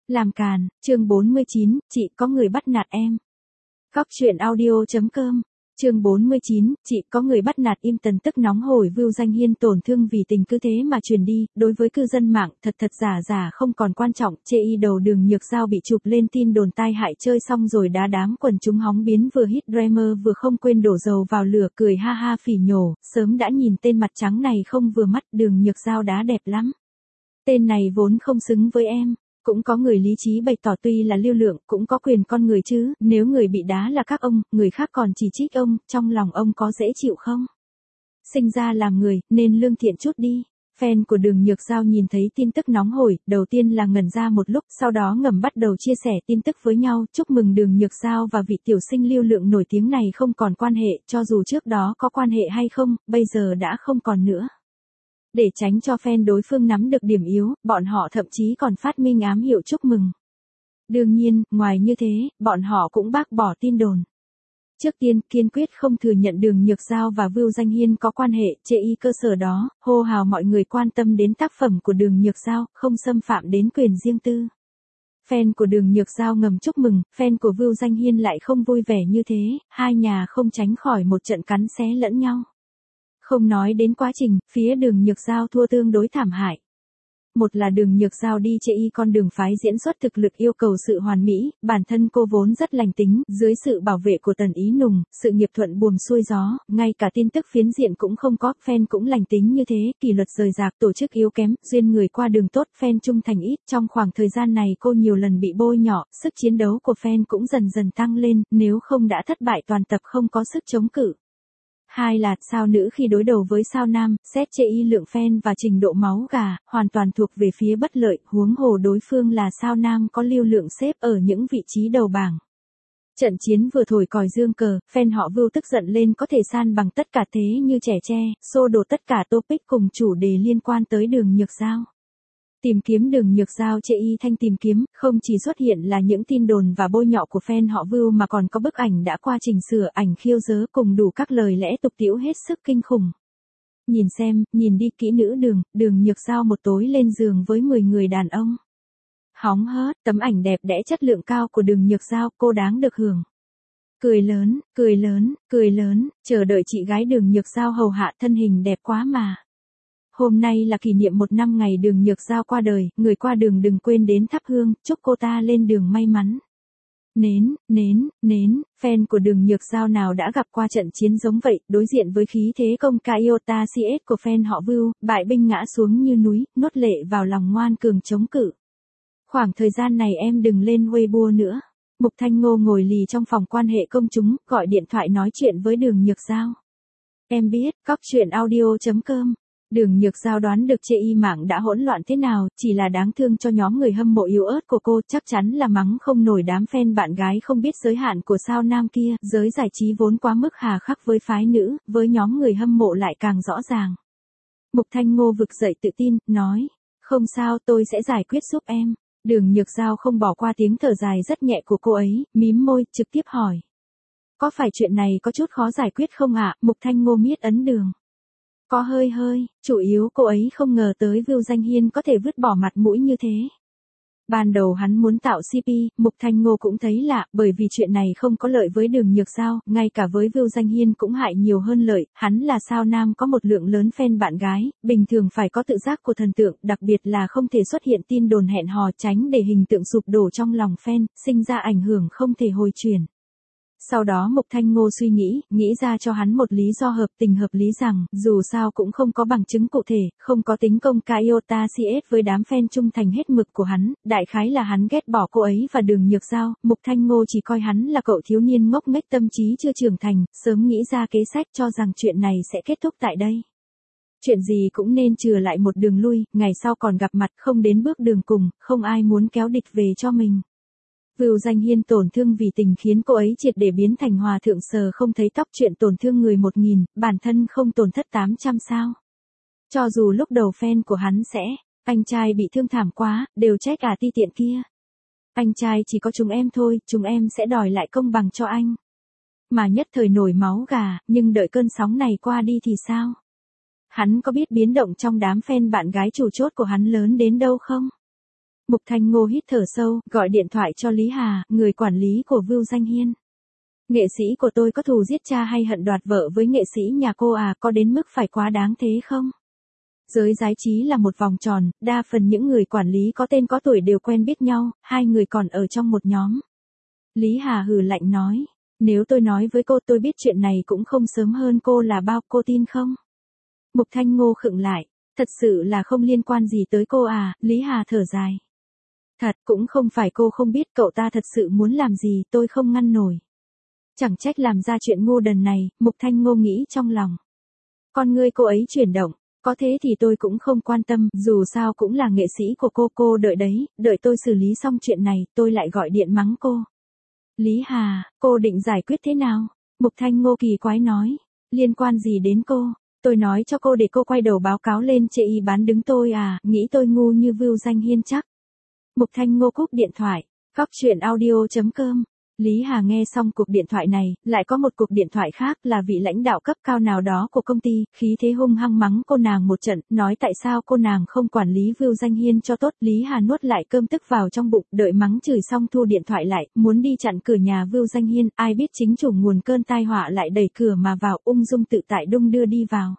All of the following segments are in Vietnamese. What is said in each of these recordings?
Làm càn, chương 49, chị có người bắt nạt em. Góc truyện audio.com. Chương 49, chị có người bắt nạt im tần tức nóng hổi Vưu Danh Hiên tổn thương vì tình cứ thế mà truyền đi, đối với cư dân mạng, thật giả không còn quan trọng, chê y đầu Đường Nhược Giao bị chụp lên tin đồn tai hại chơi xong rồi đá đám quần chúng hóng biến vừa hit Dreamer vừa không quên đổ dầu vào lửa cười ha ha phỉ nhổ, sớm đã nhìn tên mặt trắng này không vừa mắt, Đường Nhược Giao đá đẹp lắm. Tên này vốn không xứng với em. Cũng có người lý trí bày tỏ tuy là lưu lượng cũng có quyền con người chứ, nếu người bị đá là các ông, người khác còn chỉ trích ông, trong lòng ông có dễ chịu không? Sinh ra làm người, nên lương thiện chút đi. Fan của Đường Nhược Giao nhìn thấy tin tức nóng hổi, đầu tiên là ngẩn ra một lúc, sau đó ngầm bắt đầu chia sẻ tin tức với nhau, chúc mừng Đường Nhược Giao và vị tiểu sinh lưu lượng nổi tiếng này không còn quan hệ, cho dù trước đó có quan hệ hay không, bây giờ đã không còn nữa. Để tránh cho fan đối phương nắm được điểm yếu, bọn họ thậm chí còn phát minh ám hiệu chúc mừng. Đương nhiên, ngoài như thế, bọn họ cũng bác bỏ tin đồn. Trước tiên, kiên quyết không thừa nhận Đường Nhược Giao và Vưu Danh Hiên có quan hệ, chê y cơ sở đó, hô hào mọi người quan tâm đến tác phẩm của Đường Nhược Giao, không xâm phạm đến quyền riêng tư. Fan của Đường Nhược Giao ngầm chúc mừng, fan của Vưu Danh Hiên lại không vui vẻ như thế, hai nhà không tránh khỏi một trận cắn xé lẫn nhau. Không nói đến quá trình, phía Đường Nhược Giao thua tương đối thảm hại. Một là Đường Nhược Giao đi chê y con đường phái diễn xuất thực lực yêu cầu sự hoàn mỹ, bản thân cô vốn rất lành tính, dưới sự bảo vệ của Tần Ý Nùng, sự nghiệp thuận buồm xuôi gió, ngay cả tin tức phiến diện cũng không có, fan cũng lành tính như thế, kỷ luật rời rạc, tổ chức yếu kém, duyên người qua đường tốt, fan trung thành ít, trong khoảng thời gian này cô nhiều lần bị bôi nhọ, sức chiến đấu của fan cũng dần tăng lên, nếu không đã thất bại toàn tập không có sức chống cự. Hai là, sao nữ khi đối đầu với sao nam, xét chê y lượng fan và trình độ máu gà, hoàn toàn thuộc về phía bất lợi, huống hồ đối phương là sao nam có lưu lượng xếp ở những vị trí đầu bảng. Trận chiến vừa thổi còi dương cờ, fan họ Vưu tức giận lên có thể san bằng tất cả thế như trẻ tre, xô đổ tất cả topic cùng chủ đề liên quan tới Đường Nhược Giao. Tìm kiếm Đường Nhược Giao chê y thanh tìm kiếm, không chỉ xuất hiện là những tin đồn và bôi nhọ của fan họ Vưu mà còn có bức ảnh đã qua chỉnh sửa, ảnh khiêu dớ cùng đủ các lời lẽ tục tĩu hết sức kinh khủng. Nhìn xem, nhìn đi kỹ nữ Đường Nhược Giao một tối lên giường với 10 người đàn ông. Hóng hớt, tấm ảnh đẹp đẽ chất lượng cao của Đường Nhược Giao, cô đáng được hưởng. Cười lớn, chờ đợi chị gái Đường Nhược Giao hầu hạ, thân hình đẹp quá mà. Hôm nay là kỷ niệm 1 năm ngày Đường Nhược Giao qua đời, người qua đường đừng quên đến thắp hương, chúc cô ta lên đường may mắn. Nến, fan của Đường Nhược Giao nào đã gặp qua trận chiến giống vậy, đối diện với khí thế công ca Iota CS của fan họ Vưu, bại binh ngã xuống như núi, nuốt lệ vào lòng ngoan cường chống cự. Khoảng thời gian này em đừng lên Weibo nữa. Mục Thanh Ngô ngồi lì trong phòng quan hệ công chúng, gọi điện thoại nói chuyện với Đường Nhược Giao. Em biết, góc truyện audio.com. Đường Nhược Giao đoán được chê y mạng đã hỗn loạn thế nào, chỉ là đáng thương cho nhóm người hâm mộ yếu ớt của cô, chắc chắn là mắng không nổi đám fan bạn gái không biết giới hạn của sao nam kia, giới giải trí vốn quá mức hà khắc với phái nữ, với nhóm người hâm mộ lại càng rõ ràng. Mục Thanh Ngô vực dậy tự tin, nói, không sao tôi sẽ giải quyết giúp em. Đường Nhược Giao không bỏ qua tiếng thở dài rất nhẹ của cô ấy, mím môi, trực tiếp hỏi. Có phải chuyện này có chút khó giải quyết không ạ? Mục Thanh Ngô miết ấn đường. Có hơi, chủ yếu cô ấy không ngờ tới Vưu Danh Hiên có thể vứt bỏ mặt mũi như thế. Ban đầu hắn muốn tạo CP, Mục Thanh Ngô cũng thấy lạ, bởi vì chuyện này không có lợi với Đường Nhược Giao, ngay cả với Vưu Danh Hiên cũng hại nhiều hơn lợi, hắn là sao nam có một lượng lớn fan bạn gái, bình thường phải có tự giác của thần tượng, đặc biệt là không thể xuất hiện tin đồn hẹn hò tránh để hình tượng sụp đổ trong lòng fan, sinh ra ảnh hưởng không thể hồi chuyển. Sau đó Mục Thanh Ngô suy nghĩ ra cho hắn một lý do hợp tình hợp lý rằng, dù sao cũng không có bằng chứng cụ thể, không có tính công ca Iota CS với đám fan trung thành hết mực của hắn, đại khái là hắn ghét bỏ cô ấy và Đường Nhược Giao, Mục Thanh Ngô chỉ coi hắn là cậu thiếu niên ngốc nghếch tâm trí chưa trưởng thành, sớm nghĩ ra kế sách cho rằng chuyện này sẽ kết thúc tại đây. Chuyện gì cũng nên chừa lại một đường lui, ngày sau còn gặp mặt không đến bước đường cùng, không ai muốn kéo địch về cho mình. Vưu Danh Hiên tổn thương vì tình khiến cô ấy triệt để biến thành hòa thượng sờ không thấy tóc, chuyện tổn thương người 1000, bản thân không tổn thất 800 sao. Cho dù lúc đầu fan của hắn sẽ, anh trai bị thương thảm quá, đều trách ti tiện kia. Anh trai chỉ có chúng em thôi, chúng em sẽ đòi lại công bằng cho anh. Mà nhất thời nổi máu gà, nhưng đợi cơn sóng này qua đi thì sao? Hắn có biết biến động trong đám fan bạn gái chủ chốt của hắn lớn đến đâu không? Mục Thanh Ngô hít thở sâu, gọi điện thoại cho Lý Hà, người quản lý của Vưu Danh Hiên. Nghệ sĩ của tôi có thù giết cha hay hận đoạt vợ với nghệ sĩ nhà cô à, có đến mức phải quá đáng thế không? Giới giải trí là một vòng tròn, đa phần những người quản lý có tên có tuổi đều quen biết nhau, hai người còn ở trong một nhóm. Lý Hà hừ lạnh nói, nếu tôi nói với cô tôi biết chuyện này cũng không sớm hơn cô là bao, cô tin không? Mục Thanh Ngô khựng lại, thật sự là không liên quan gì tới cô à, Lý Hà thở dài. Thật, cũng không phải cô không biết cậu ta thật sự muốn làm gì, tôi không ngăn nổi. Chẳng trách làm ra chuyện ngu đần này, Mục Thanh Ngô nghĩ trong lòng. Con ngươi cô ấy chuyển động, có thế thì tôi cũng không quan tâm, dù sao cũng là nghệ sĩ của cô đợi đấy, đợi tôi xử lý xong chuyện này, tôi lại gọi điện mắng cô. Lý Hà, cô định giải quyết thế nào? Mục Thanh Ngô kỳ quái nói, liên quan gì đến cô? Tôi nói cho cô để cô quay đầu báo cáo lên chê y bán đứng tôi à, nghĩ tôi ngu như Vưu Danh Hiên chắc. Mục Thanh Ngô cúp điện thoại, Cóc Truyện Audio.com. Lý Hà nghe xong cuộc điện thoại này, lại có một cuộc điện thoại khác là vị lãnh đạo cấp cao nào đó của công ty, khí thế hung hăng mắng cô nàng một trận, nói tại sao cô nàng không quản lý Vưu Danh Hiên cho tốt. Lý Hà nuốt lại cơm tức vào trong bụng, đợi mắng chửi xong thu điện thoại lại, muốn đi chặn cửa nhà Vưu Danh Hiên, ai biết chính chủ nguồn cơn tai họa lại đẩy cửa mà vào, ung dung tự tại đung đưa đi vào.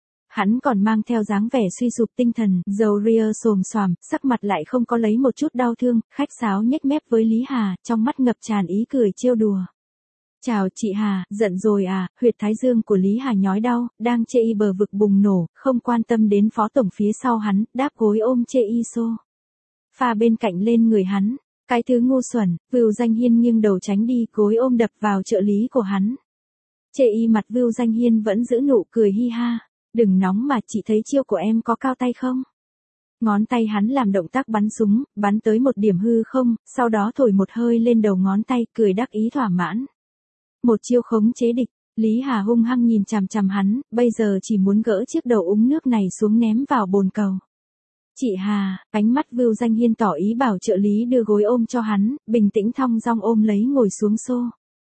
Hắn còn mang theo dáng vẻ suy sụp tinh thần, râu ria xồm xoàm, sắc mặt lại không có lấy một chút đau thương, khách sáo nhếch mép với Lý Hà, trong mắt ngập tràn ý cười trêu đùa. Chào chị Hà, giận rồi à, huyệt thái dương của Lý Hà nhói đau, đang chê y bờ vực bùng nổ, không quan tâm đến phó tổng phía sau hắn, đáp gối ôm chê y xô. Pha bên cạnh lên người hắn, cái thứ ngu xuẩn, Vưu Danh Hiên nghiêng đầu tránh đi, gối ôm đập vào trợ lý của hắn. Chê y mặt Vưu Danh Hiên vẫn giữ nụ cười hi ha. Đừng nóng mà, chị thấy chiêu của em có cao tay không? Ngón tay hắn làm động tác bắn súng, bắn tới một điểm hư không, sau đó thổi một hơi lên đầu ngón tay, cười đắc ý thỏa mãn. Một chiêu khống chế địch, Lý Hà hung hăng nhìn chằm chằm hắn, bây giờ chỉ muốn gỡ chiếc đầu úng nước này xuống ném vào bồn cầu. Chị Hà, ánh mắt Vưu Danh Hiên tỏ ý bảo trợ lý đưa gối ôm cho hắn, bình tĩnh thong dong ôm lấy ngồi xuống xô.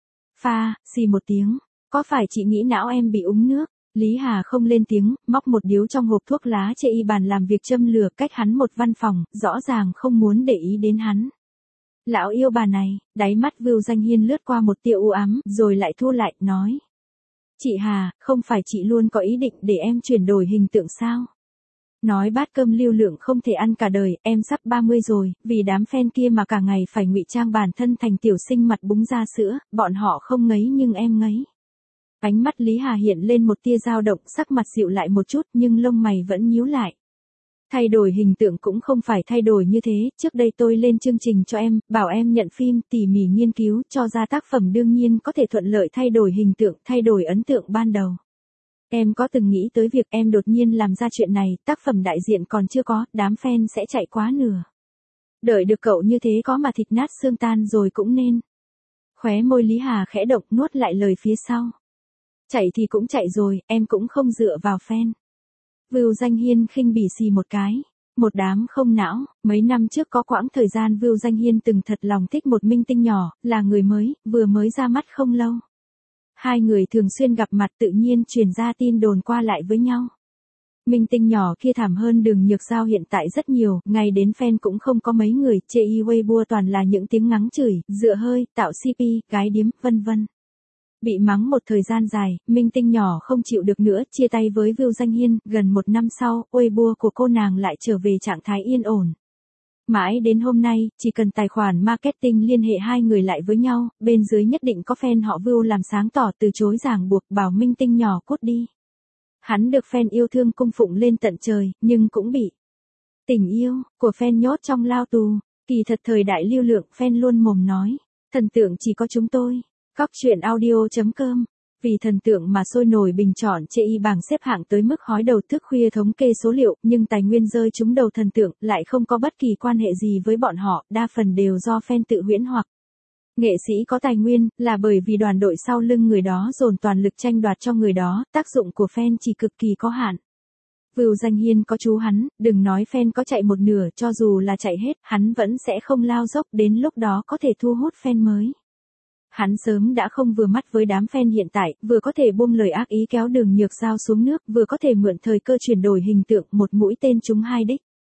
Pha, xì một tiếng, có phải chị nghĩ não em bị úng nước? Lý Hà không lên tiếng, móc một điếu trong hộp thuốc lá chê y bàn làm việc châm lửa cách hắn một văn phòng, rõ ràng không muốn để ý đến hắn. Lão yêu bà này, đáy mắt Vưu Danh Hiên lướt qua một tia u ám, rồi lại thu lại, nói. Chị Hà, không phải chị luôn có ý định để em chuyển đổi hình tượng sao? Nói bát cơm lưu lượng không thể ăn cả đời, em sắp 30 rồi, vì đám fan kia mà cả ngày phải ngụy trang bản thân thành tiểu sinh mặt búng ra sữa, bọn họ không ngấy nhưng em ngấy. Ánh mắt Lý Hà hiện lên một tia dao động, sắc mặt dịu lại một chút nhưng lông mày vẫn nhíu lại. Thay đổi hình tượng cũng không phải thay đổi như thế, trước đây tôi lên chương trình cho em, bảo em nhận phim, tỉ mỉ nghiên cứu, cho ra tác phẩm đương nhiên có thể thuận lợi thay đổi hình tượng, thay đổi ấn tượng ban đầu. Em có từng nghĩ tới việc em đột nhiên làm ra chuyện này, tác phẩm đại diện còn chưa có, đám fan sẽ chạy quá nửa. Đợi được cậu như thế có mà thịt nát xương tan rồi cũng nên. Khóe môi Lý Hà khẽ động, nuốt lại lời phía sau. Chạy thì cũng chạy rồi, em cũng không dựa vào fan. Vưu Danh Hiên khinh bỉ xì một cái. Một đám không não, mấy năm trước có quãng thời gian Vưu Danh Hiên từng thật lòng thích một minh tinh nhỏ, là người mới, vừa mới ra mắt không lâu. Hai người thường xuyên gặp mặt tự nhiên truyền ra tin đồn qua lại với nhau. Minh tinh nhỏ kia thảm hơn Đường Nhược Giao hiện tại rất nhiều, ngay đến fan cũng không có mấy người, chê y Weibo toàn là những tiếng ngắn chửi, dựa hơi, tạo CP, gái điếm, vân vân. Bị mắng một thời gian dài, minh tinh nhỏ không chịu được nữa, chia tay với Vưu Danh Hiên, gần một năm sau, Weibo của cô nàng lại trở về trạng thái yên ổn. Mãi đến hôm nay, chỉ cần tài khoản marketing liên hệ hai người lại với nhau, bên dưới nhất định có fan họ Vưu làm sáng tỏ từ chối ràng buộc bảo minh tinh nhỏ cút đi. Hắn được fan yêu thương cung phụng lên tận trời, nhưng cũng bị tình yêu của fan nhốt trong lao tù. Kỳ thật thời đại lưu lượng fan luôn mồm nói, thần tượng chỉ có chúng tôi. Cóc Truyện Audio.com. Vì thần tượng mà sôi nổi bình chọn chê y bảng xếp hạng tới mức hói đầu thức khuya thống kê số liệu, nhưng tài nguyên rơi trúng đầu thần tượng lại không có bất kỳ quan hệ gì với bọn họ, đa phần đều do fan tự huyễn hoặc. Nghệ sĩ có tài nguyên, là bởi vì đoàn đội sau lưng người đó dồn toàn lực tranh đoạt cho người đó, tác dụng của fan chỉ cực kỳ có hạn. Vưu Danh Hiên có chú hắn, đừng nói fan có chạy một nửa, cho dù là chạy hết, hắn vẫn sẽ không lao dốc, đến lúc đó có thể thu hút fan mới. Hắn sớm đã không vừa mắt với đám fan hiện tại, vừa có thể buông lời ác ý kéo Đường Nhược Giao xuống nước, vừa có thể mượn thời cơ chuyển đổi hình tượng, một mũi tên trúng hai đích.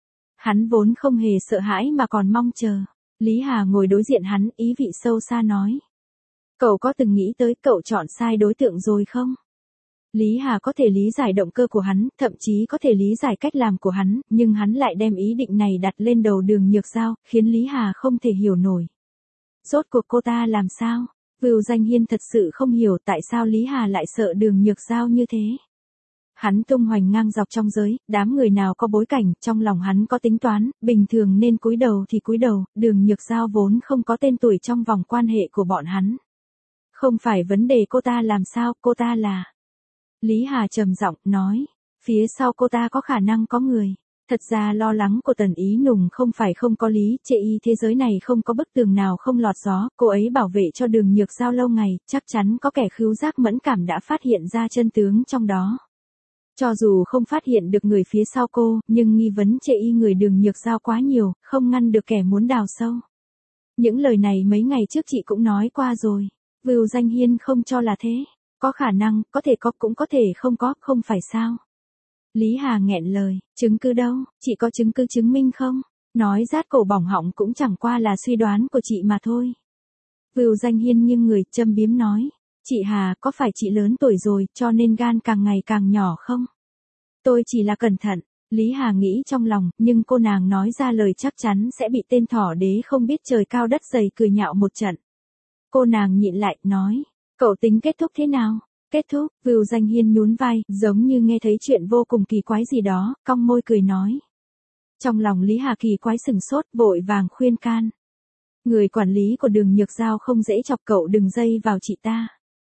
Hắn vốn không hề sợ hãi mà còn mong chờ. Lý Hà ngồi đối diện hắn, ý vị sâu xa nói. Cậu có từng nghĩ tới cậu chọn sai đối tượng rồi không? Lý Hà có thể lý giải động cơ của hắn, thậm chí có thể lý giải cách làm của hắn, nhưng hắn lại đem ý định này đặt lên đầu Đường Nhược Giao, khiến Lý Hà không thể hiểu nổi. Rốt cuộc cô ta làm sao? Vưu Danh Hiên thật sự không hiểu tại sao Lý Hà lại sợ Đường Nhược Giao như thế. Hắn tung hoành ngang dọc trong giới, đám người nào có bối cảnh, trong lòng hắn có tính toán, bình thường nên cúi đầu thì cúi đầu, Đường Nhược Giao vốn không có tên tuổi trong vòng quan hệ của bọn hắn. Không phải vấn đề cô ta làm sao, cô ta là... Lý Hà trầm giọng nói, phía sau cô ta có khả năng có người. Thật ra lo lắng của Tần Ý Nùng không phải không có lý, chê y thế giới này không có bức tường nào không lọt gió, cô ấy bảo vệ cho Đường Nhược Giao lâu ngày, chắc chắn có kẻ khứu giác mẫn cảm đã phát hiện ra chân tướng trong đó. Cho dù không phát hiện được người phía sau cô, nhưng nghi vấn chê y người Đường Nhược Giao quá nhiều, không ngăn được kẻ muốn đào sâu. Những lời này mấy ngày trước chị cũng nói qua rồi. Vưu Danh Hiên không cho là thế. Có khả năng, có thể có cũng có thể không có, không phải sao. Lý Hà nghẹn lời, chứng cứ đâu, chị có chứng cứ chứng minh không? Nói rát cổ bỏng họng cũng chẳng qua là suy đoán của chị mà thôi. Vưu Danh Hiên nghiêng người, châm biếm nói. Chị Hà, có phải chị lớn tuổi rồi, cho nên gan càng ngày càng nhỏ không? Tôi chỉ là cẩn thận. Lý Hà nghĩ trong lòng, nhưng cô nàng nói ra lời chắc chắn sẽ bị tên thỏ đế không biết trời cao đất dày cười nhạo một trận. Cô nàng nhịn lại, nói. Cậu tính kết thúc thế nào? Kết thúc, Vưu Danh Hiên nhún vai, giống như nghe thấy chuyện vô cùng kỳ quái gì đó, cong môi cười nói. Trong lòng Lý Hà kỳ quái sừng sốt, vội vàng khuyên can. Người quản lý của Đường Nhược Giao không dễ chọc, cậu đừng dây vào chị ta.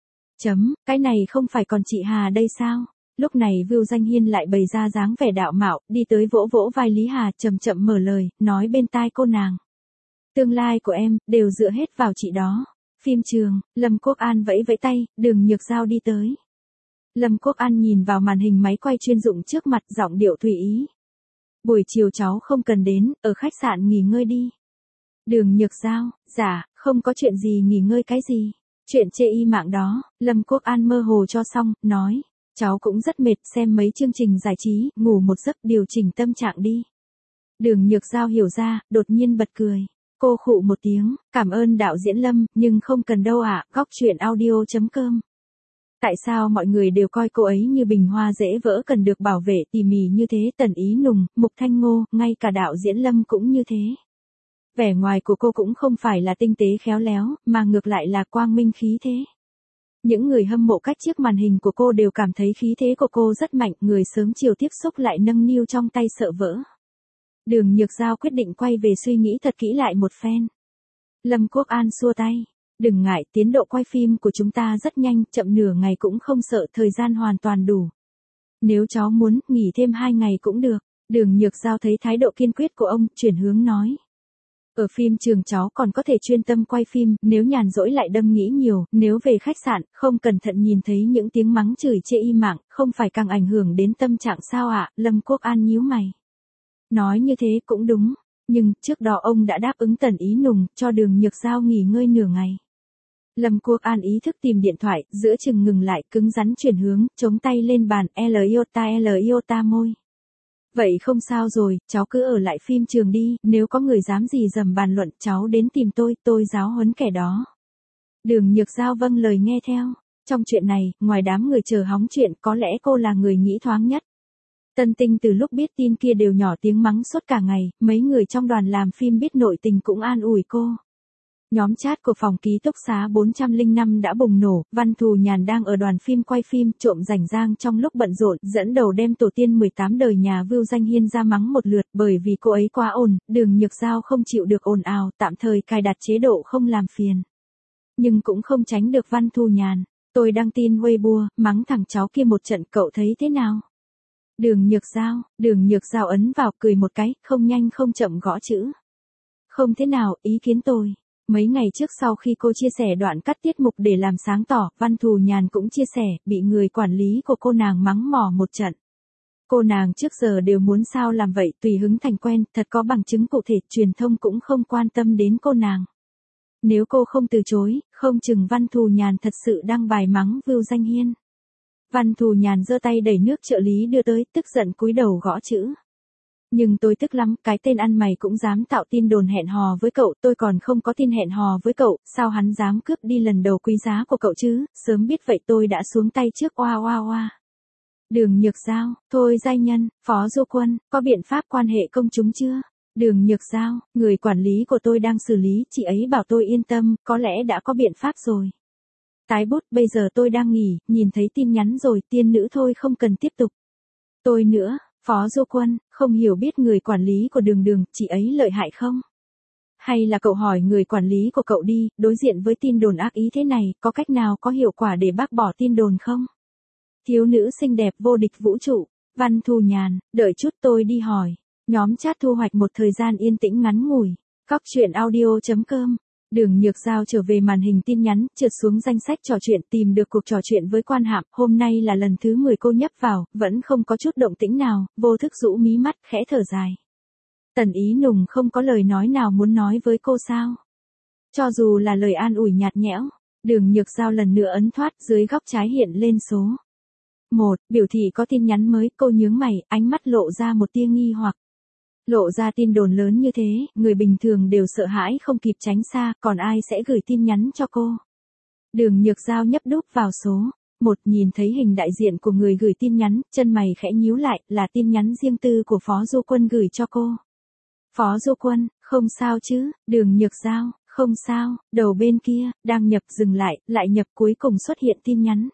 Cái này không phải còn chị Hà đây sao? Lúc này Vưu Danh Hiên lại bày ra dáng vẻ đạo mạo, đi tới vỗ vỗ vai Lý Hà, chậm chậm mở lời, nói bên tai cô nàng. Tương lai của em, đều dựa hết vào chị đó. Phim trường, Lâm Quốc An vẫy vẫy tay, Đường Nhược Giao đi tới. Lâm Quốc An nhìn vào màn hình máy quay chuyên dụng trước mặt, giọng điệu tùy ý. Buổi chiều cháu không cần đến, ở khách sạn nghỉ ngơi đi. Đường Nhược Giao, dạ, không có chuyện gì nghỉ ngơi cái gì. Chuyện chê y mạng đó, Lâm Quốc An mơ hồ cho xong, nói. Cháu cũng rất mệt, xem mấy chương trình giải trí, ngủ một giấc, điều chỉnh tâm trạng đi. Đường Nhược Giao hiểu ra, đột nhiên bật cười. Cô khụ một tiếng, cảm ơn đạo diễn Lâm, nhưng không cần đâu ạ, góc truyện audio.com. Tại sao mọi người đều coi cô ấy như bình hoa dễ vỡ cần được bảo vệ tỉ mỉ như thế? Tần Ý Nùng, Mục Thanh Ngô, ngay cả đạo diễn Lâm cũng như thế. Vẻ ngoài của cô cũng không phải là tinh tế khéo léo, mà ngược lại là quang minh khí thế. Những người hâm mộ cách chiếc màn hình của cô đều cảm thấy khí thế của cô rất mạnh, người sớm chiều tiếp xúc lại nâng niu trong tay sợ vỡ. Đường Nhược Giao quyết định quay về suy nghĩ thật kỹ lại một phen. Lâm Quốc An xua tay. Đừng ngại, tiến độ quay phim của chúng ta rất nhanh, chậm nửa ngày cũng không sợ, thời gian hoàn toàn đủ. Nếu cháu muốn, nghỉ thêm 2 ngày cũng được. Đường Nhược Giao thấy thái độ kiên quyết của ông, chuyển hướng nói. Ở phim trường cháu còn có thể chuyên tâm quay phim, nếu nhàn rỗi lại đâm nghĩ nhiều, nếu về khách sạn, không cẩn thận nhìn thấy những tiếng mắng chửi chê y mạng, không phải càng ảnh hưởng đến tâm trạng sao ạ? Lâm Quốc An nhíu mày. Nói như thế cũng đúng, nhưng trước đó ông đã đáp ứng Tần Ý Nùng, cho Đường Nhược Giao nghỉ ngơi nửa ngày. Lâm Quốc An ý thức tìm điện thoại, giữa chừng ngừng lại, cứng rắn chuyển hướng, chống tay lên bàn, L-iota môi. Vậy không sao rồi, cháu cứ ở lại phim trường đi, nếu có người dám gì dầm bàn luận, cháu đến tìm tôi giáo huấn kẻ đó. Đường Nhược Giao vâng lời nghe theo. Trong chuyện này, ngoài đám người chờ hóng chuyện, có lẽ cô là người nghĩ thoáng nhất. Tân Tinh từ lúc biết tin kia đều nhỏ tiếng mắng suốt cả ngày, mấy người trong đoàn làm phim biết nội tình cũng an ủi cô. Nhóm chat của phòng ký túc xá 405 đã bùng nổ, Văn Thù Nhàn đang ở đoàn phim quay phim, trộm rảnh rang trong lúc bận rộn, dẫn đầu đem tổ tiên 18 đời nhà Vưu Danh Hiên ra mắng một lượt, bởi vì cô ấy quá ồn, Đường Nhược Giao không chịu được ồn ào, tạm thời cài đặt chế độ không làm phiền. Nhưng cũng không tránh được Văn Thù Nhàn. Tôi đăng tin Weibo, mắng thằng cháu kia một trận, cậu thấy thế nào? Đường Nhược Giao ấn vào, cười một cái, không nhanh không chậm gõ chữ. Không thế nào, ý kiến tôi. Mấy ngày trước sau khi cô chia sẻ đoạn cắt tiết mục để làm sáng tỏ, Văn Thù Nhàn cũng chia sẻ, bị người quản lý của cô nàng mắng mỏ một trận. Cô nàng trước giờ đều muốn sao làm vậy, tùy hứng thành quen, thật có bằng chứng cụ thể, truyền thông cũng không quan tâm đến cô nàng. Nếu cô không từ chối, không chừng Văn Thù Nhàn thật sự đăng bài mắng Vưu Danh Hiên. Văn Thù Nhàn giơ tay đẩy nước trợ lý đưa tới, tức giận cúi đầu gõ chữ. Nhưng tôi tức lắm, cái tên ăn mày cũng dám tạo tin đồn hẹn hò với cậu, tôi còn không có tin hẹn hò với cậu, sao hắn dám cướp đi lần đầu quý giá của cậu chứ, sớm biết vậy tôi đã xuống tay trước oa oa oa. Đường Nhược Giao, thôi giai nhân, Phó Du Quân, có biện pháp quan hệ công chúng chưa? Đường Nhược Giao, người quản lý của tôi đang xử lý, chị ấy bảo tôi yên tâm, có lẽ đã có biện pháp rồi. Tái bút, bây giờ tôi đang nghỉ, nhìn thấy tin nhắn rồi, tiên nữ thôi không cần tiếp tục. Tôi nữa, Phó Du Quân, không hiểu biết người quản lý của Đường, chị ấy lợi hại không? Hay là cậu hỏi người quản lý của cậu đi, đối diện với tin đồn ác ý thế này, có cách nào có hiệu quả để bác bỏ tin đồn không? Thiếu nữ xinh đẹp vô địch vũ trụ, Văn Thù Nhàn, đợi chút tôi đi hỏi. Nhóm chat thu hoạch một thời gian yên tĩnh ngắn ngủi. Cóc truyện audio.com. Đường Nhược Giao trở về màn hình tin nhắn, trượt xuống danh sách trò chuyện, tìm được cuộc trò chuyện với Quan Hạm, hôm nay là lần thứ 10 cô nhấp vào, vẫn không có chút động tĩnh nào, vô thức rũ mí mắt, khẽ thở dài. Tần Ý Nùng không có lời nói nào muốn nói với cô sao? Cho dù là lời an ủi nhạt nhẽo, Đường Nhược Giao lần nữa ấn thoát, dưới góc trái hiện lên số 1, biểu thị có tin nhắn mới, cô nhướng mày, ánh mắt lộ ra một tia nghi hoặc. Lộ ra tin đồn lớn như thế, người bình thường đều sợ hãi không kịp tránh xa, còn ai sẽ gửi tin nhắn cho cô? Đường Nhược Giao nhấp đúp vào số 1, nhìn thấy hình đại diện của người gửi tin nhắn, chân mày khẽ nhíu lại, là tin nhắn riêng tư của Phó Du Quân gửi cho cô. Phó Du Quân, không sao chứ? Đường Nhược Giao, không sao, đầu bên kia, đang nhập dừng lại nhập cuối cùng xuất hiện tin nhắn.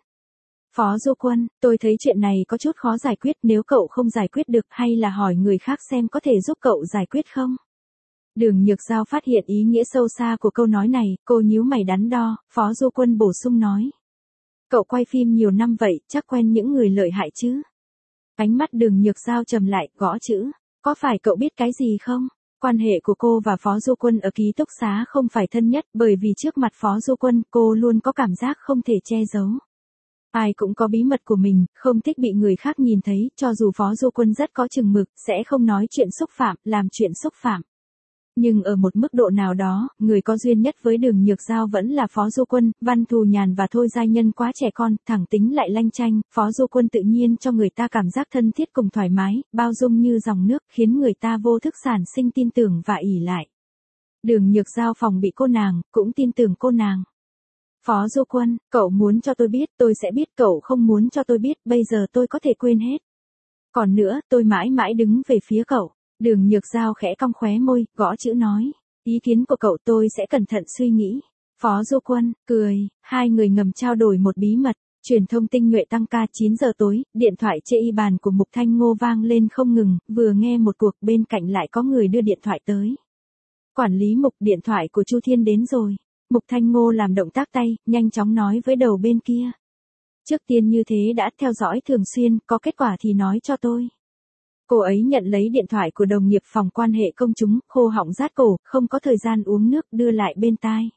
Phó Du Quân, tôi thấy chuyện này có chút khó giải quyết, nếu cậu không giải quyết được hay là hỏi người khác xem có thể giúp cậu giải quyết không? Đường Nhược Giao phát hiện ý nghĩa sâu xa của câu nói này, cô nhíu mày đắn đo, Phó Du Quân bổ sung nói. Cậu quay phim nhiều năm vậy, chắc quen những người lợi hại chứ? Ánh mắt Đường Nhược Giao trầm lại, gõ chữ. Có phải cậu biết cái gì không? Quan hệ của cô và Phó Du Quân ở ký túc xá không phải thân nhất, bởi vì trước mặt Phó Du Quân cô luôn có cảm giác không thể che giấu. Ai cũng có bí mật của mình, không thích bị người khác nhìn thấy, cho dù Phó Du Quân rất có chừng mực, sẽ không nói chuyện xúc phạm, làm chuyện xúc phạm. Nhưng ở một mức độ nào đó, người có duyên nhất với Đường Nhược Giao vẫn là Phó Du Quân, Văn Thù Nhàn và Thôi Giai Nhân quá trẻ con, thẳng tính lại lanh chanh, Phó Du Quân tự nhiên cho người ta cảm giác thân thiết cùng thoải mái, bao dung như dòng nước, khiến người ta vô thức sản sinh tin tưởng và ỷ lại. Đường Nhược Giao phòng bị cô nàng, cũng tin tưởng cô nàng. Phó Du Quân, cậu muốn cho tôi biết, tôi sẽ biết, cậu không muốn cho tôi biết, bây giờ tôi có thể quên hết. Còn nữa, tôi mãi mãi đứng về phía cậu. Đường Nhược Giao khẽ cong khóe môi, gõ chữ nói. Ý kiến của cậu tôi sẽ cẩn thận suy nghĩ. Phó Du Quân, cười, hai người ngầm trao đổi một bí mật. Truyền thông tinh nhuệ tăng ca 9 giờ tối, điện thoại chê y bàn của Mục Thanh Ngô vang lên không ngừng, vừa nghe một cuộc bên cạnh lại có người đưa điện thoại tới. Quản lý Mục, điện thoại của Chu Thiên đến rồi. Mục Thanh Ngô làm động tác tay, nhanh chóng nói với đầu bên kia. Trước tiên như thế đã theo dõi thường xuyên, có kết quả thì nói cho tôi. Cô ấy nhận lấy điện thoại của đồng nghiệp phòng quan hệ công chúng, khô họng rát cổ, không có thời gian uống nước, đưa lại bên tai.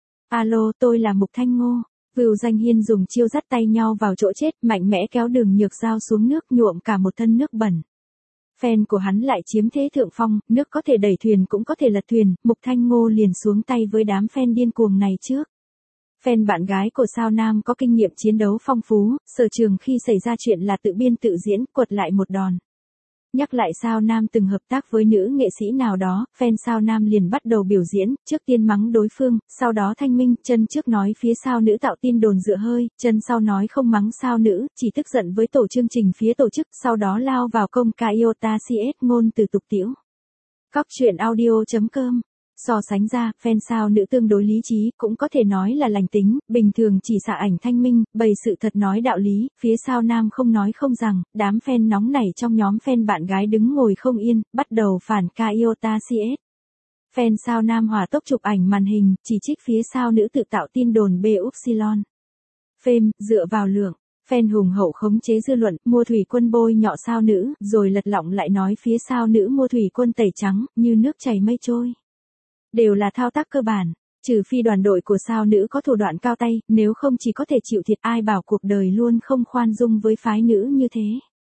Alo, tôi là Mục Thanh Ngô. Vưu Danh Hiên dùng chiêu dắt tay nhau vào chỗ chết, mạnh mẽ kéo Đường Nhược Giao xuống nước, nhuộm cả một thân nước bẩn. Fan của hắn lại chiếm thế thượng phong, nước có thể đẩy thuyền cũng có thể lật thuyền, Mục Thanh Ngô liền xuống tay với đám fan điên cuồng này trước. Fan bạn gái của sao Nam có kinh nghiệm chiến đấu phong phú, sở trường khi xảy ra chuyện là tự biên tự diễn, quật lại một đòn. Nhắc lại sao Nam từng hợp tác với nữ nghệ sĩ nào đó, fan sao Nam liền bắt đầu biểu diễn, trước tiên mắng đối phương, sau đó thanh minh, chân trước nói phía sao nữ tạo tin đồn dựa hơi, chân sau nói không mắng sao nữ, chỉ tức giận với tổ chương trình phía tổ chức, sau đó lao vào công ca Iota CS ngôn từ tục tĩu. Cóc truyện audio.com. So sánh ra, fan sao nữ tương đối lý trí, cũng có thể nói là lành tính, bình thường chỉ xạ ảnh thanh minh, bày sự thật nói đạo lý, phía sao Nam không nói không rằng, đám fan nóng nảy trong nhóm fan bạn gái đứng ngồi không yên, bắt đầu phản ca Iota CS. Fan sao Nam hỏa tốc chụp ảnh màn hình, chỉ trích phía sao nữ tự tạo tin đồn B Upsilon. Phêm, dựa vào lượng. Fan hùng hậu khống chế dư luận, mua thủy quân bôi nhọ sao nữ, rồi lật lọng lại nói phía sao nữ mua thủy quân tẩy trắng, như nước chảy mây trôi. Đều là thao tác cơ bản, trừ phi đoàn đội của sao nữ có thủ đoạn cao tay, nếu không chỉ có thể chịu thiệt, ai bảo cuộc đời luôn không khoan dung với phái nữ như thế.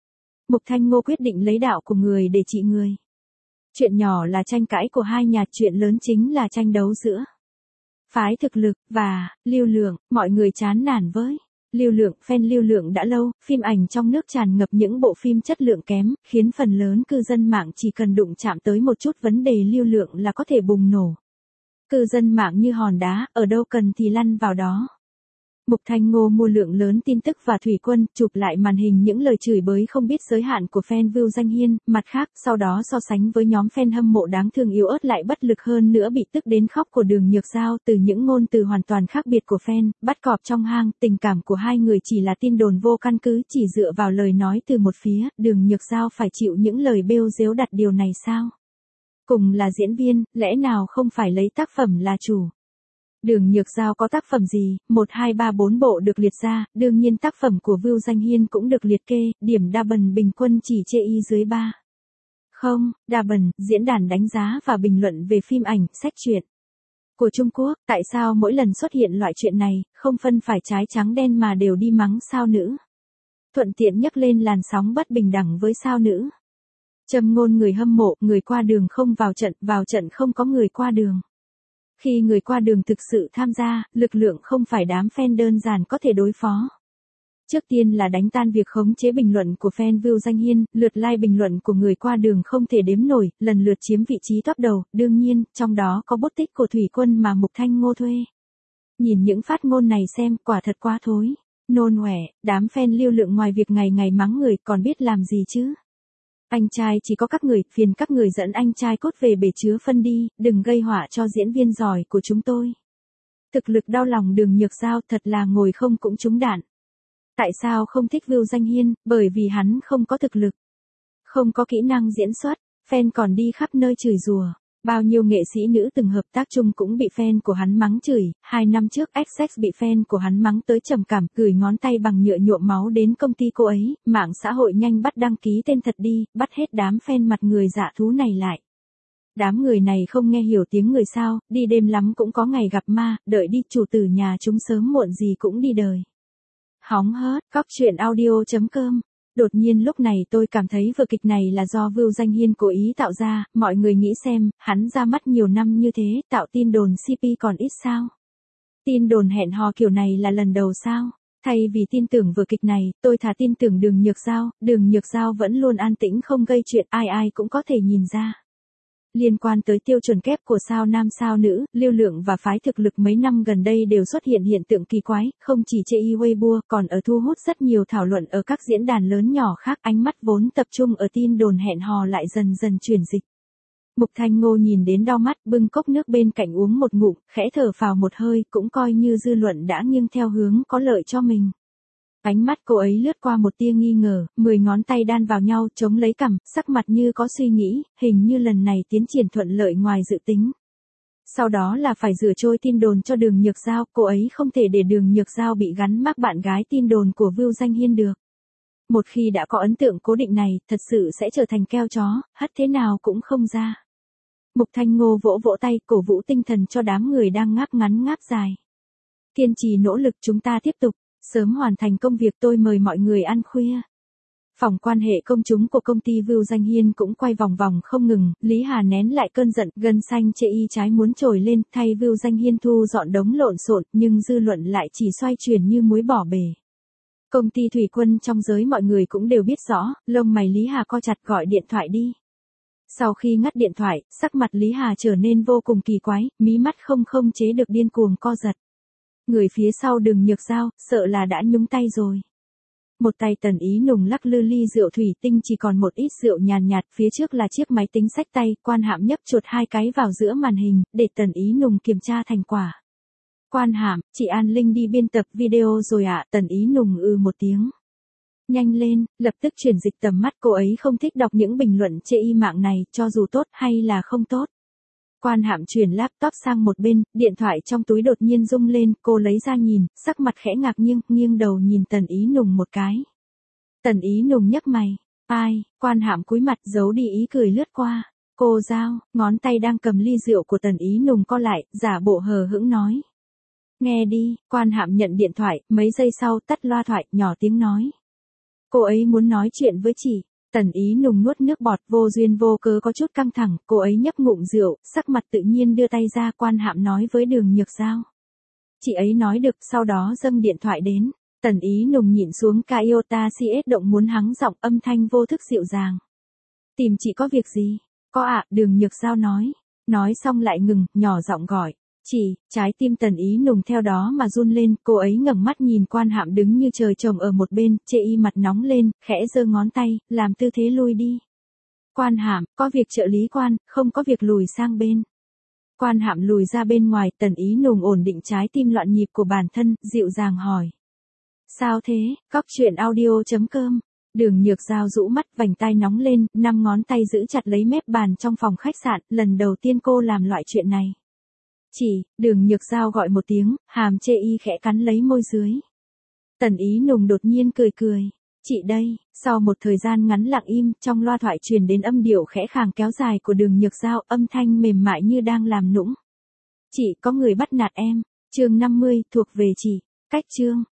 Mục Thanh Ngô quyết định lấy đạo của người để trị người. Chuyện nhỏ là tranh cãi của hai nhà, chuyện lớn chính là tranh đấu giữa phái thực lực và lưu lượng, mọi người chán nản với Fan lưu lượng đã lâu, phim ảnh trong nước tràn ngập những bộ phim chất lượng kém, khiến phần lớn cư dân mạng chỉ cần đụng chạm tới một chút vấn đề lưu lượng là có thể bùng nổ. Cư dân mạng như hòn đá, ở đâu cần thì lăn vào đó. Mục Thanh Ngô mua lượng lớn tin tức và thủy quân, chụp lại màn hình những lời chửi bới không biết giới hạn của fan Vưu Danh Hiên, mặt khác, sau đó so sánh với nhóm fan hâm mộ đáng thương yếu ớt lại bất lực hơn nữa bị tức đến khóc của Đường Nhược Giao, từ những ngôn từ hoàn toàn khác biệt của fan, bắt cọp trong hang, tình cảm của hai người chỉ là tin đồn vô căn cứ, chỉ dựa vào lời nói từ một phía, Đường Nhược Giao phải chịu những lời bêu dếu đặt điều này sao? Cùng là diễn viên, lẽ nào không phải lấy tác phẩm là chủ? Đường Nhược Giao có tác phẩm gì, 1, 2, 3, 4 bộ được liệt ra, đương nhiên tác phẩm của Vưu Danh Hiên cũng được liệt kê, điểm đa bần bình quân chỉ chê y dưới 3. Không, đa bần, diễn đàn đánh giá và bình luận về phim ảnh, sách truyện của Trung Quốc, tại sao mỗi lần xuất hiện loại chuyện này, không phân phải trái trắng đen mà đều đi mắng sao nữ? Thuận tiện nhắc lên làn sóng bất bình đẳng với sao nữ. Châm ngôn người hâm mộ, người qua đường không vào trận không có người qua đường. Khi người qua đường thực sự tham gia, lực lượng không phải đám fan đơn giản có thể đối phó. Trước tiên là đánh tan việc khống chế bình luận của fan Vưu Danh Hiên, lượt like bình luận của người qua đường không thể đếm nổi, lần lượt chiếm vị trí top đầu, đương nhiên, trong đó có bút tích của thủy quân mà Mục Thanh Ngô thuê. Nhìn những phát ngôn này xem, quả thật quá thối, nôn ọe, đám fan lưu lượng ngoài việc ngày ngày mắng người còn biết làm gì chứ? Anh trai chỉ có các người, phiền các người dẫn anh trai cốt về bể chứa phân đi, đừng gây họa cho diễn viên giỏi của chúng tôi. Thực lực đau lòng Đường Nhược Giao thật là ngồi không cũng trúng đạn. Tại sao không thích Vưu Danh Hiên? Bởi vì hắn không có thực lực, không có kỹ năng diễn xuất, fan còn đi khắp nơi chửi rủa. Bao nhiêu nghệ sĩ nữ từng hợp tác chung cũng bị fan của hắn mắng chửi, 2 năm trước XX bị fan của hắn mắng tới trầm cảm, gửi ngón tay bằng nhựa nhuộm máu đến công ty cô ấy, mạng xã hội nhanh bắt đăng ký tên thật đi, bắt hết đám fan mặt người dạ thú này lại. Đám người này không nghe hiểu tiếng người sao, đi đêm lắm cũng có ngày gặp ma, đợi đi, chủ tử nhà chúng sớm muộn gì cũng đi đời. Hóng hớt, cóc truyện audio.com. Đột nhiên lúc này tôi cảm thấy vở kịch này là do Vưu Danh Hiên cố ý tạo ra, mọi người nghĩ xem, hắn ra mắt nhiều năm như thế, tạo tin đồn CP còn ít sao? Tin đồn hẹn hò kiểu này là lần đầu sao? Thay vì tin tưởng vở kịch này, tôi thà tin tưởng Đường Nhược Giao vẫn luôn an tĩnh không gây chuyện, ai cũng có thể nhìn ra. Liên quan tới tiêu chuẩn kép của sao nam sao nữ, lưu lượng và phái thực lực mấy năm gần đây đều xuất hiện hiện tượng kỳ quái, không chỉ chê y Weibo còn ở thu hút rất nhiều thảo luận ở các diễn đàn lớn nhỏ khác, ánh mắt vốn tập trung ở tin đồn hẹn hò lại dần dần chuyển dịch. Mục Thanh Ngô nhìn đến đau mắt, bưng cốc nước bên cạnh uống một ngụm, khẽ thở phào một hơi, cũng coi như dư luận đã nghiêng theo hướng có lợi cho mình. Ánh mắt cô ấy lướt qua một tia nghi ngờ, 10 ngón tay đan vào nhau, chống lấy cằm, sắc mặt như có suy nghĩ, hình như lần này tiến triển thuận lợi ngoài dự tính. Sau đó là phải rửa trôi tin đồn cho Đường Nhược Giao, cô ấy không thể để Đường Nhược Giao bị gắn mác bạn gái tin đồn của Vưu Danh Hiên được. Một khi đã có ấn tượng cố định này, thật sự sẽ trở thành keo chó, hất thế nào cũng không ra. Mục Thanh Ngô vỗ vỗ tay, cổ vũ tinh thần cho đám người đang ngáp ngắn ngáp dài. Kiên trì nỗ lực, chúng ta tiếp tục. Sớm hoàn thành công việc, tôi mời mọi người ăn khuya. Phòng quan hệ công chúng của công ty Vưu Danh Hiên cũng quay vòng vòng không ngừng, Lý Hà nén lại cơn giận, gân xanh chê y trái muốn trồi lên, thay Vưu Danh Hiên thu dọn đống lộn xộn, nhưng dư luận lại chỉ xoay chuyển như muối bỏ bể. Công ty thủy quân trong giới mọi người cũng đều biết rõ, lông mày Lý Hà co chặt, gọi điện thoại đi. Sau khi ngắt điện thoại, sắc mặt Lý Hà trở nên vô cùng kỳ quái, mí mắt không chế được điên cuồng co giật. Người phía sau Đường Nhược Giao, sợ là đã nhúng tay rồi. Một tay Tần Ý Nùng lắc lư ly rượu thủy tinh chỉ còn một ít rượu nhàn nhạt, phía trước là chiếc máy tính xách tay, Quan Hạm nhấp chuột 2 cái vào giữa màn hình, để Tần Ý Nùng kiểm tra thành quả. Quan Hạm, chị An Linh đi biên tập video rồi ạ, Tần Ý Nùng một tiếng. Nhanh lên, lập tức chuyển dịch tầm mắt, cô ấy không thích đọc những bình luận chê y mạng này, cho dù tốt hay là không tốt. Quan Hạm chuyển laptop sang một bên, điện thoại trong túi đột nhiên rung lên, cô lấy ra nhìn, sắc mặt khẽ ngạc nhiên, nghiêng đầu nhìn Tần Ý Nùng một cái. Tần Ý Nùng nhấc mày, ai? Quan Hạm cúi mặt giấu đi ý cười lướt qua. Cô Giao, ngón tay đang cầm ly rượu của Tần Ý Nùng co lại, giả bộ hờ hững nói. Nghe đi, Quan Hạm nhận điện thoại, mấy giây sau tắt loa thoại, nhỏ tiếng nói. Cô ấy muốn nói chuyện với chị. Tần Ý Nùng nuốt nước bọt, vô duyên vô cớ có chút căng thẳng, cô ấy nhấp ngụm rượu, sắc mặt tự nhiên đưa tay ra. Quan Hạm nói với Đường Nhược Giao. Chị ấy nói được, sau đó dâng điện thoại đến. Tần Ý Nùng nhịn xuống ca iota CS động muốn hắng giọng, âm thanh vô thức dịu dàng. Tìm chị có việc gì? Có ạ, Đường Nhược Giao nói. Nói xong lại ngừng, nhỏ giọng gọi. Chị, trái tim Tần Ý Nùng theo đó mà run lên, cô ấy ngẩng mắt nhìn Quan Hạm đứng như trời trồng ở một bên, chê y mặt nóng lên, khẽ giơ ngón tay, làm tư thế lui đi. Quan Hạm, có việc trợ lý Quan, không có việc lùi sang bên. Quan Hạm lùi ra bên ngoài, Tần Ý Nùng ổn định trái tim loạn nhịp của bản thân, dịu dàng hỏi. Sao thế, Cóc Truyện Audio.com. Đường Nhược Giao rũ mắt, vành tai nóng lên, 5 ngón tay giữ chặt lấy mép bàn trong phòng khách sạn, lần đầu tiên cô làm loại chuyện này. Chỉ, Đường Nhược Giao gọi một tiếng, hàm chê y khẽ cắn lấy môi dưới. Tần Ý Nùng đột nhiên cười cười. Chị đây, sau một thời gian ngắn lặng im, trong loa thoại truyền đến âm điệu khẽ khàng kéo dài của Đường Nhược Giao, âm thanh mềm mại như đang làm nũng. Chị có người bắt nạt em. Chương 50, thuộc về chị. Cách chương.